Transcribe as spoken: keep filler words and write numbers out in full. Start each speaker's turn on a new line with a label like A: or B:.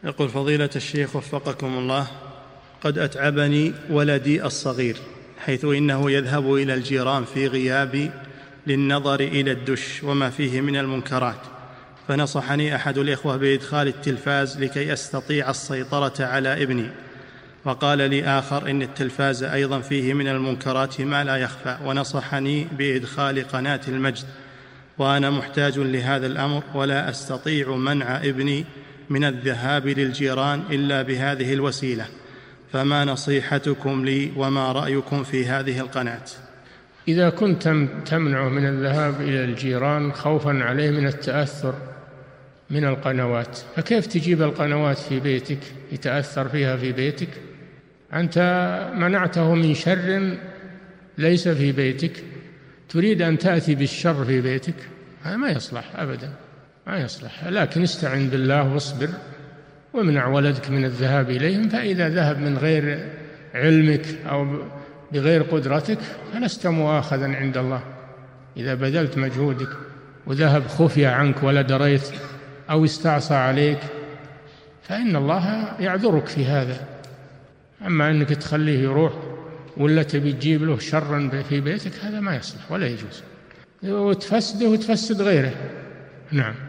A: يقول فضيلة الشيخ وفقكم الله: قد أتعبني ولدي الصغير، حيث إنه يذهب إلى الجيران في غيابي للنظر إلى الدش وما فيه من المنكرات، فنصحني أحد الإخوة بإدخال التلفاز لكي أستطيع السيطرة على ابني، وقال لي آخر إن التلفاز أيضا فيه من المنكرات ما لا يخفى، ونصحني بإدخال قناة المجد، وأنا محتاج لهذا الأمر ولا أستطيع منع ابني من الذهاب للجيران إلا بهذه الوسيلة، فما نصيحتكم لي وما رأيكم في هذه القناة؟
B: إذا كنت تمنع من الذهاب إلى الجيران خوفا عليه من التأثر من القنوات، فكيف تجيب القنوات في بيتك يتأثر فيها في بيتك؟ أنت منعته من شر ليس في بيتك، تريد أن تأتي بالشر في بيتك، هذا ما يصلح أبدا، ما يصلح. لكن استعن بالله واصبر وامنع ولدك من الذهاب إليهم، فإذا ذهب من غير علمك أو بغير قدرتك فلست مؤاخذا عند الله. إذا بذلت مجهودك وذهب خفية عنك ولا دريت أو استعصى عليك فإن الله يعذرك في هذا. أما أنك تخليه يروح ولا تبي تجيب له شرا في بيتك، هذا ما يصلح ولا يجوز، وتفسده وتفسد غيره. نعم.